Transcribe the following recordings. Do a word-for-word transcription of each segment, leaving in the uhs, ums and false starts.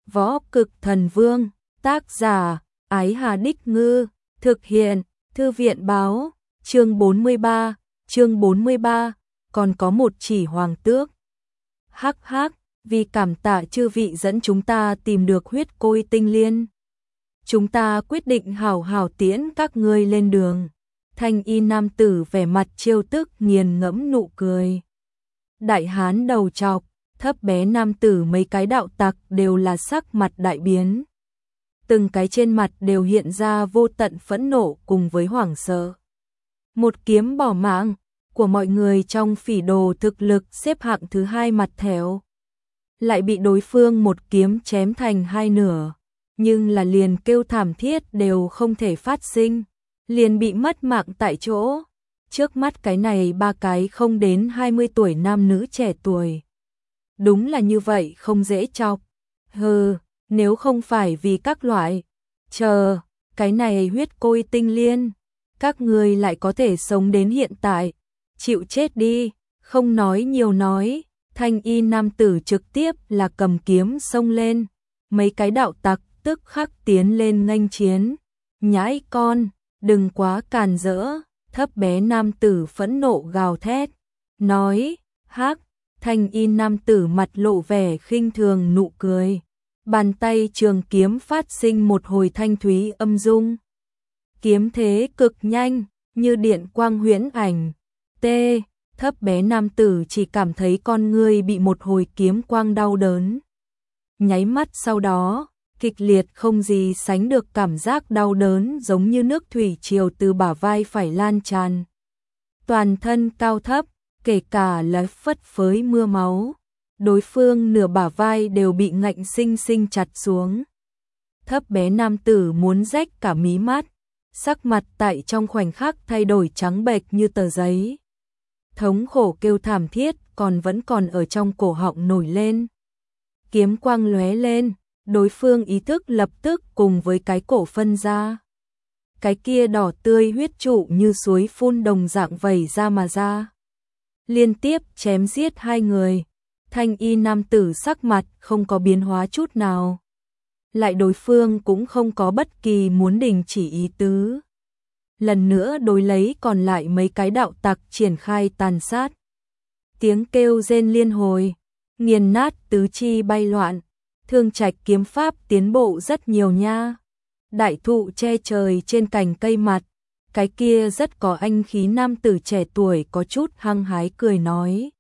Võ Cực Thần Vương, tác giả, Ái Hà Đích Ngư, thực hiện, Thư viện báo, chương bốn mươi ba, chương bốn mươi ba, còn có một chỉ hoàng tước. Hắc hắc, vì cảm tạ chư vị dẫn chúng ta tìm được huyết côi tinh liên. Chúng ta quyết định hảo hảo tiễn các ngươi lên đường. Thanh y nam tử vẻ mặt trêu tức nghiền ngẫm nụ cười. Đại hán đầu trọc, thấp bé nam tử mấy cái đạo tặc đều là sắc mặt đại biến. Từng cái trên mặt đều hiện ra vô tận phẫn nộ cùng với hoảng sợ. Một kiếm bỏ mạng của mọi người trong phỉ đồ thực lực xếp hạng thứ hai mặt thẻo. Lại bị đối phương một kiếm chém thành hai nửa. Nhưng là liền kêu thảm thiết đều không thể phát sinh. Liền bị mất mạng tại chỗ. Trước mắt cái này ba cái không đến hai mươi tuổi nam nữ trẻ tuổi. Đúng là như vậy không dễ chọc. Hừ, nếu không phải vì các loại. Chờ, cái này huyết côi tinh liên. Các người lại có thể sống đến hiện tại. Chịu chết đi, không nói nhiều nói. Thanh y nam tử trực tiếp là cầm kiếm xông lên. Mấy cái đạo tặc tức khắc tiến lên nghênh chiến. Nhãi con, đừng quá càn rỡ. Thấp bé nam tử phẫn nộ gào thét. Nói, hắc, thanh y nam tử mặt lộ vẻ khinh thường nụ cười. Bàn tay trường kiếm phát sinh một hồi thanh thúy âm dung. Kiếm thế cực nhanh, như điện quang huyễn ảnh. T, thấp bé nam tử chỉ cảm thấy con ngươi bị một hồi kiếm quang đau đớn. Nháy mắt sau đó, kịch liệt không gì sánh được cảm giác đau đớn giống như nước thủy triều từ bả vai phải lan tràn. Toàn thân cao thấp, kể cả là phất phới mưa máu. Đối phương nửa bả vai đều bị ngạnh sinh sinh chặt xuống. Thấp bé nam tử muốn rách cả mí mắt. Sắc mặt tại trong khoảnh khắc thay đổi trắng bệch như tờ giấy. Thống khổ kêu thảm thiết còn vẫn còn ở trong cổ họng nổi lên. Kiếm quang lóe lên, đối phương ý thức lập tức cùng với cái cổ phân ra. Cái kia đỏ tươi huyết trụ như suối phun đồng dạng vẩy ra mà ra. Liên tiếp chém giết hai người. Thanh y nam tử sắc mặt không có biến hóa chút nào. Lại đối phương cũng không có bất kỳ muốn đình chỉ ý tứ. Lần nữa đối lấy còn lại mấy cái đạo tặc triển khai tàn sát. Tiếng kêu rên liên hồi, nghiền nát tứ chi bay loạn. Thương trạch kiếm pháp tiến bộ rất nhiều nha. Đại thụ che trời trên cành cây mặt. Cái kia rất có anh khí nam tử trẻ tuổi có chút hăng hái cười nói.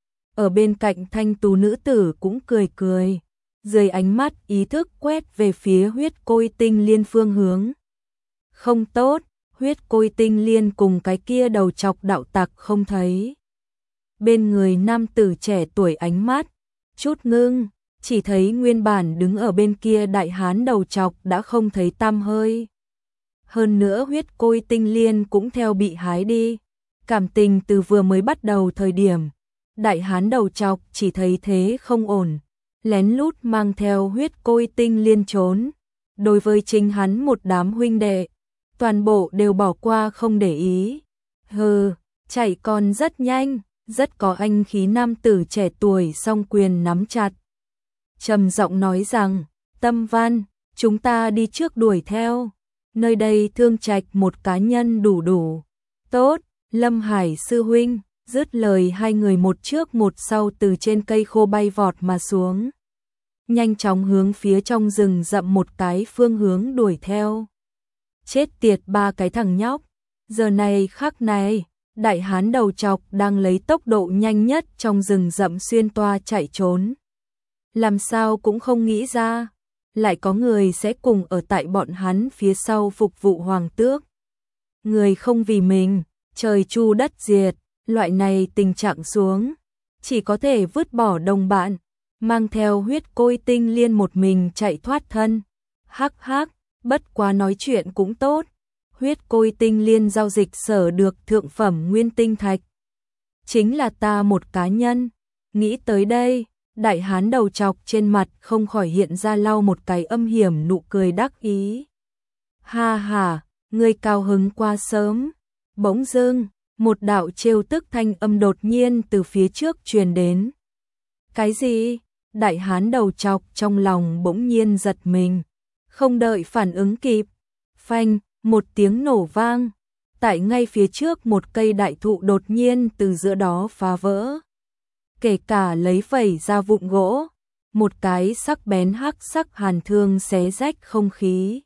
Ở bên cạnh thanh tú nữ tử cũng cười cười. Dưới ánh mắt ý thức quét về phía huyết côi tinh liên phương hướng. Không tốt, huyết côi tinh liên cùng cái kia đầu chọc đạo tặc không thấy. Bên người nam tử trẻ tuổi ánh mắt, chút ngưng, chỉ thấy nguyên bản đứng ở bên kia đại hán đầu chọc đã không thấy tăm hơi. Hơn nữa huyết côi tinh liên cũng theo bị hái đi. Cảm tình từ vừa mới bắt đầu thời điểm, đại hán đầu chọc chỉ thấy thế không ổn. Lén lút mang theo huyết côi tinh liên trốn. Đối với chính hắn một đám huynh đệ, toàn bộ đều bỏ qua không để ý. Hừ, chạy còn rất nhanh, rất có anh khí nam tử trẻ tuổi song quyền nắm chặt. Trầm giọng nói rằng, Tâm Văn, chúng ta đi trước đuổi theo. Nơi đây thương trạch một cá nhân đủ đủ. Tốt, Lâm Hải sư huynh. Dứt lời hai người một trước một sau từ trên cây khô bay vọt mà xuống. Nhanh chóng hướng phía trong rừng rậm một cái phương hướng đuổi theo. Chết tiệt ba cái thằng nhóc. Giờ này khắc này, đại hán đầu chọc đang lấy tốc độ nhanh nhất trong rừng rậm xuyên toa chạy trốn. Làm sao cũng không nghĩ ra, lại có người sẽ cùng ở tại bọn hắn phía sau phục vụ hoàng tước. Người không vì mình, trời chu đất diệt. Loại này tình trạng xuống, chỉ có thể vứt bỏ đồng bạn, mang theo huyết côi tinh liên một mình chạy thoát thân. Hắc hắc, bất quá nói chuyện cũng tốt. Huyết côi tinh liên giao dịch sở được thượng phẩm nguyên tinh thạch. Chính là ta một cá nhân. Nghĩ tới đây, đại hán đầu chọc trên mặt không khỏi hiện ra lau một cái âm hiểm nụ cười đắc ý. Ha ha, ngươi cao hứng qua sớm. Bỗng dưng, một đạo trêu tức thanh âm đột nhiên từ phía trước truyền đến. Cái gì? Đại hán đầu chọc trong lòng bỗng nhiên giật mình, không đợi phản ứng kịp, phanh, một tiếng nổ vang, tại ngay phía trước một cây đại thụ đột nhiên từ giữa đó phá vỡ. Kể cả lấy phẩy ra vụn gỗ, một cái sắc bén hắc sắc hàn thương xé rách không khí.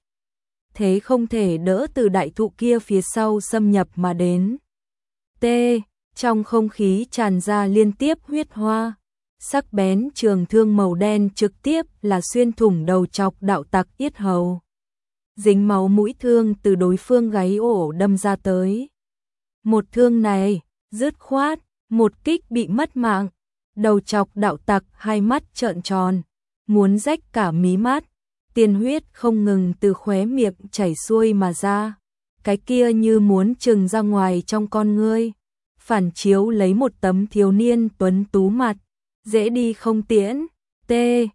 Thế không thể đỡ từ đại thụ kia phía sau xâm nhập mà đến. T. Trong không khí tràn ra liên tiếp huyết hoa. Sắc bén trường thương màu đen trực tiếp là xuyên thủng đầu chọc đạo tặc yết hầu. Dính máu mũi thương từ đối phương gáy ổ đâm ra tới. Một thương này, dứt khoát, một kích bị mất mạng. Đầu chọc đạo tặc hai mắt trợn tròn, muốn rách cả mí mắt. Tiên huyết không ngừng từ khóe miệng chảy xuôi mà ra. Cái kia như muốn trừng ra ngoài trong con ngươi. Phản chiếu lấy một tấm thiếu niên tuấn tú mặt. Dễ đi không tiễn. T.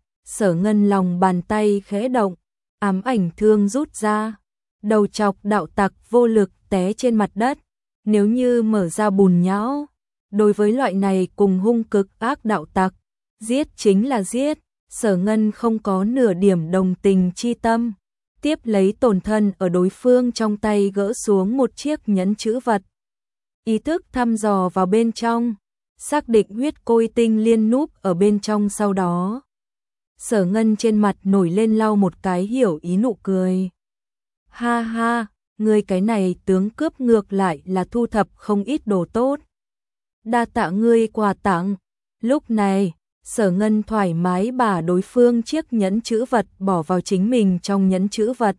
Sở Ngân lòng bàn tay khẽ động. Ám ảnh thương rút ra. Đầu chọc đạo tặc vô lực té trên mặt đất. Nếu như mở ra bùn nhão. Đối với loại này cùng hung cực ác đạo tặc. Giết chính là giết. Sở Ngân không có nửa điểm đồng tình chi tâm. Tiếp lấy tổn thân ở đối phương trong tay gỡ xuống một chiếc nhẫn chữ vật. Ý thức thăm dò vào bên trong. Xác định huyết côi tinh liên núp ở bên trong sau đó. Sở Ngân trên mặt nổi lên lau một cái hiểu ý nụ cười. Ha ha, ngươi cái này tướng cướp ngược lại là thu thập không ít đồ tốt. Đa tạ ngươi quà tặng. Lúc này, Sở Ngân thoải mái bả đối phương chiếc nhẫn chữ vật bỏ vào chính mình trong nhẫn chữ vật.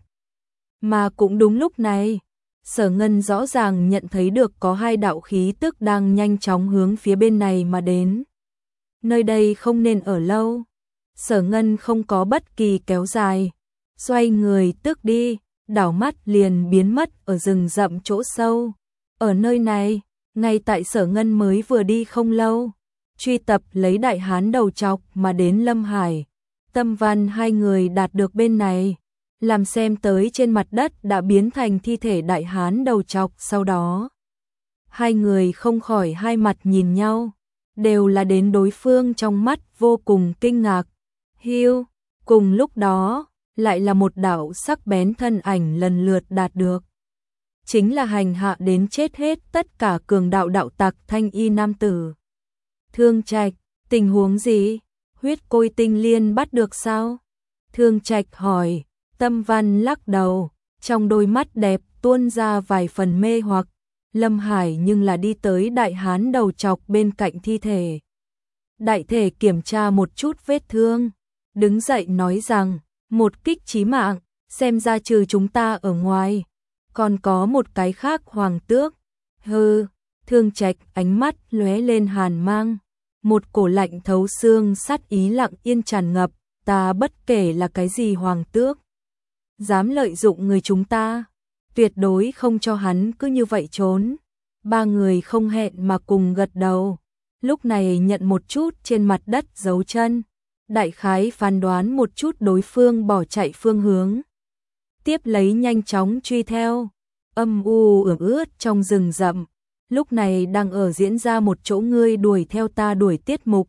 Mà cũng đúng lúc này, Sở Ngân rõ ràng nhận thấy được có hai đạo khí tức đang nhanh chóng hướng phía bên này mà đến. Nơi đây không nên ở lâu. Sở Ngân không có bất kỳ kéo dài. Xoay người tức đi, đảo mắt liền biến mất ở rừng rậm chỗ sâu. Ở nơi này, ngay tại Sở Ngân mới vừa đi không lâu. Truy tập lấy đại hán đầu chọc mà đến Lâm Hải. Tâm Văn hai người đạt được bên này. Làm xem tới trên mặt đất đã biến thành thi thể đại hán đầu chọc sau đó. Hai người không khỏi hai mặt nhìn nhau. Đều là đến đối phương trong mắt vô cùng kinh ngạc. Hiu, cùng lúc đó, lại là một đạo sắc bén thân ảnh lần lượt đạt được. Chính là hành hạ đến chết hết tất cả cường đạo đạo tặc thanh y nam tử. Thương Trạch, tình huống gì? Huyết côi tinh liên bắt được sao? Thương Trạch hỏi. Tâm Văn lắc đầu, trong đôi mắt đẹp tuôn ra vài phần mê hoặc. Lâm Hải nhưng là đi tới đại hán đầu chọc bên cạnh thi thể. Đại thể kiểm tra một chút vết thương, đứng dậy nói rằng, một kích chí mạng, xem ra trừ chúng ta ở ngoài, còn có một cái khác hoàng tước. Hừ, Thương Trạch ánh mắt lóe lên hàn mang, một cổ lạnh thấu xương sát ý lặng yên tràn ngập, ta bất kể là cái gì hoàng tước, dám lợi dụng người chúng ta, tuyệt đối không cho hắn cứ như vậy trốn. Ba người không hẹn mà cùng gật đầu, lúc này nhận một chút trên mặt đất dấu chân, đại khái phán đoán một chút đối phương bỏ chạy phương hướng. Tiếp lấy nhanh chóng truy theo, âm u ẩm ướt trong rừng rậm, lúc này đang ở diễn ra một chỗ ngươi đuổi theo ta đuổi tiết mục.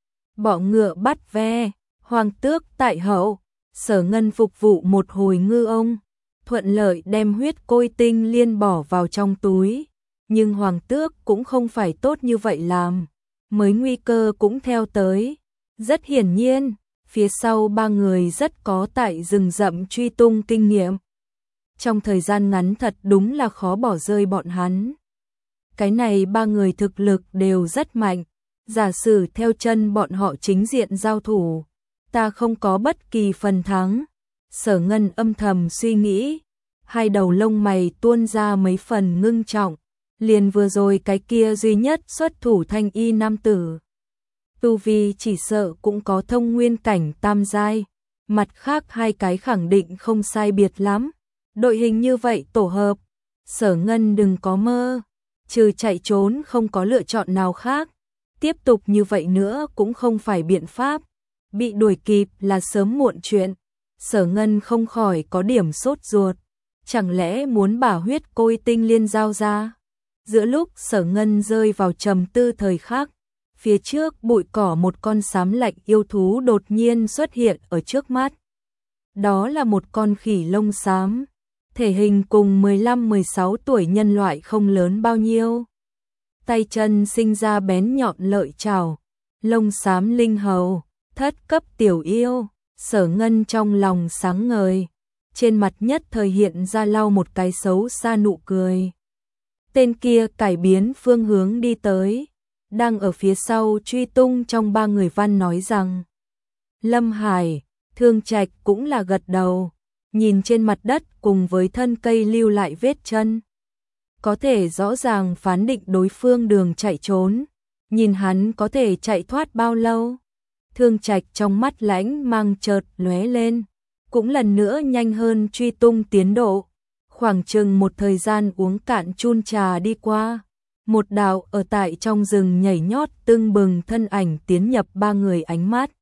Bọ ngựa bắt ve, hoàng tước tại hậu. Sở Ngân phục vụ một hồi ngư ông, thuận lợi đem huyết côi tinh liên bỏ vào trong túi. Nhưng hoàng tước cũng không phải tốt như vậy làm, mới nguy cơ cũng theo tới. Rất hiển nhiên, phía sau ba người rất có tại rừng rậm truy tung kinh nghiệm. Trong thời gian ngắn thật đúng là khó bỏ rơi bọn hắn. Cái này ba người thực lực đều rất mạnh, giả sử theo chân bọn họ chính diện giao thủ, ta không có bất kỳ phần thắng. Sở Ngân âm thầm suy nghĩ, hai đầu lông mày tuôn ra mấy phần ngưng trọng, liền vừa rồi cái kia duy nhất xuất thủ thanh y nam tử. Tu vi chỉ sợ cũng có thông nguyên cảnh tam giai, mặt khác hai cái khẳng định không sai biệt lắm. Đội hình như vậy tổ hợp, Sở Ngân đừng có mơ, trừ chạy trốn không có lựa chọn nào khác. Tiếp tục như vậy nữa cũng không phải biện pháp. Bị đuổi kịp là sớm muộn chuyện. Sở Ngân không khỏi có điểm sốt ruột. Chẳng lẽ muốn bả huyết côi tinh liên giao ra? Giữa lúc Sở Ngân rơi vào trầm tư thời khắc, phía trước bụi cỏ một con sám lạnh yêu thú đột nhiên xuất hiện ở trước mắt. Đó là một con khỉ lông xám, thể hình cùng mười lăm mười sáu tuổi nhân loại không lớn bao nhiêu. Tay chân sinh ra bén nhọn lợi chảo, lông xám linh hầu, thất cấp tiểu yêu. Sở Ngân trong lòng sáng ngời, trên mặt nhất thời hiện ra lau một cái xấu xa nụ cười. Tên kia cải biến phương hướng đi tới, đang ở phía sau truy tung trong ba người văn nói rằng. Lâm Hải, Thương Trạch cũng là gật đầu, nhìn trên mặt đất cùng với thân cây lưu lại vết chân. Có thể rõ ràng phán định đối phương đường chạy trốn, nhìn hắn có thể chạy thoát bao lâu. Thương Trạch trong mắt lãnh mang chợt lóe lên, cũng lần nữa nhanh hơn truy tung tiến độ. Khoảng chừng một thời gian uống cạn chun trà đi qua, một đạo ở tại trong rừng nhảy nhót tưng bừng thân ảnh tiến nhập ba người ánh mắt.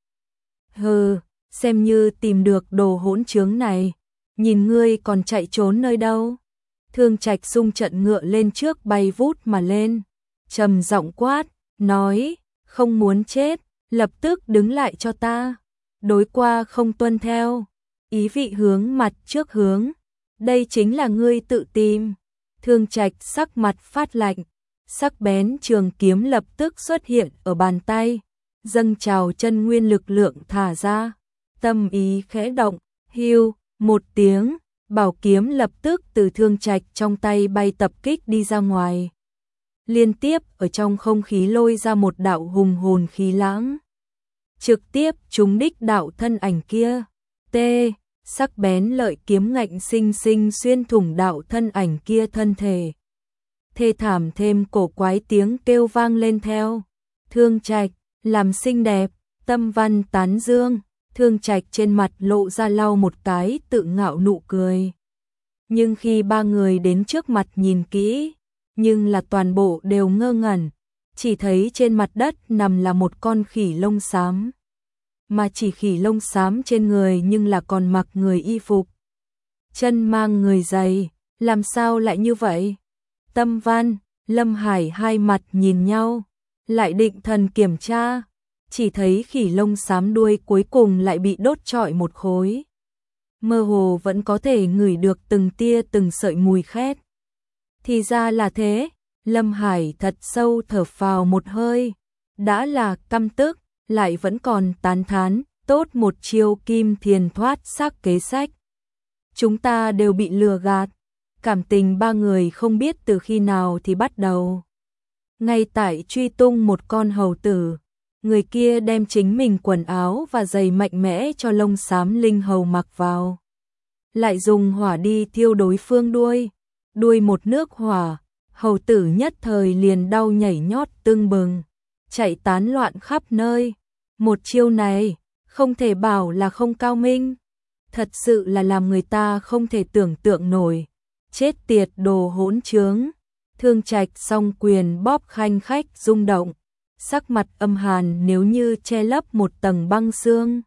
Hừ, xem như tìm được đồ hỗn trướng này, nhìn ngươi còn chạy trốn nơi đâu. Thương Trạch xung trận ngựa lên trước bay vút mà lên, trầm giọng quát, nói, không muốn chết, lập tức đứng lại cho ta. Đối qua không tuân theo, ý vị hướng mặt trước hướng, đây chính là ngươi tự tìm. Thương Trạch sắc mặt phát lạnh, sắc bén trường kiếm lập tức xuất hiện ở bàn tay, dâng trào chân nguyên lực lượng thả ra, tâm ý khẽ động, hưu, một tiếng, bảo kiếm lập tức từ Thương Trạch trong tay bay tập kích đi ra ngoài. Liên tiếp ở trong không khí lôi ra một đạo hùng hồn khí lãng, trực tiếp trúng đích đạo thân ảnh kia. T, sắc bén lợi kiếm ngạnh sinh sinh xuyên thủng đạo thân ảnh kia thân thể. Thê thảm thêm cổ quái tiếng kêu vang lên theo. Thương Trạch, làm xinh đẹp, tâm văn tán dương. Thương Trạch trên mặt lộ ra lau một cái tự ngạo nụ cười. Nhưng khi ba người đến trước mặt nhìn kỹ, nhưng là toàn bộ đều ngơ ngẩn, chỉ thấy trên mặt đất nằm là một con khỉ lông xám. Mà chỉ khỉ lông xám trên người nhưng là còn mặc người y phục. Chân mang người giày, làm sao lại như vậy? Tâm Văn, Lâm Hải hai mặt nhìn nhau, lại định thần kiểm tra, chỉ thấy khỉ lông xám đuôi cuối cùng lại bị đốt trọi một khối. Mơ hồ vẫn có thể ngửi được từng tia từng sợi mùi khét. Thì ra là thế, Lâm Hải thật sâu thở phào một hơi, đã là căm tức, lại vẫn còn tán thán, tốt một chiêu kim thiền thoát xác kế sách. Chúng ta đều bị lừa gạt, cảm tình ba người không biết từ khi nào thì bắt đầu. Ngay tại truy tung một con hầu tử, người kia đem chính mình quần áo và giày mạnh mẽ cho lông xám linh hầu mặc vào. Lại dùng hỏa đi thiêu đối phương đuôi, đuôi một nước hỏa, hầu tử nhất thời liền đau nhảy nhót tưng bừng, chạy tán loạn khắp nơi. Một chiêu này, không thể bảo là không cao minh, thật sự là làm người ta không thể tưởng tượng nổi. Chết tiệt đồ hỗn trướng. Thương Trạch song quyền bóp khanh khách rung động, sắc mặt âm hàn nếu như che lấp một tầng băng xương.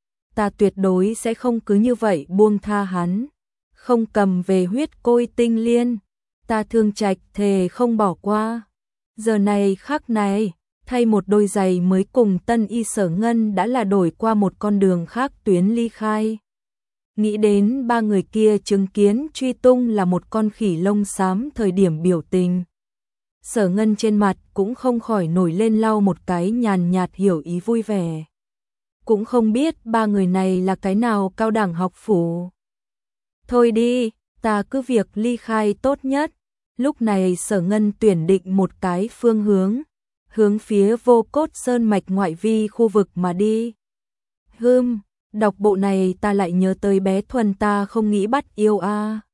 Ta tuyệt đối sẽ không cứ như vậy buông tha hắn, không cầm về huyết côi tinh liên, ta Thương Trạch thề không bỏ qua. Giờ này khắc này, thay một đôi giày mới cùng Tân Y Sở Ngân đã là đổi qua một con đường khác tuyến ly khai. Nghĩ đến ba người kia chứng kiến truy tung là một con khỉ lông xám thời điểm biểu tình, Sở Ngân trên mặt cũng không khỏi nổi lên lau một cái nhàn nhạt hiểu ý vui vẻ. Cũng không biết ba người này là cái nào cao đẳng học phủ. Thôi đi, ta cứ việc ly khai tốt nhất. Lúc này Sở Ngân tuyển định một cái phương hướng, hướng phía Vô Cốt Sơn mạch ngoại vi khu vực mà đi. Hừm, đọc bộ này ta lại nhớ tới bé Thuần ta không nghĩ bắt yêu a. À.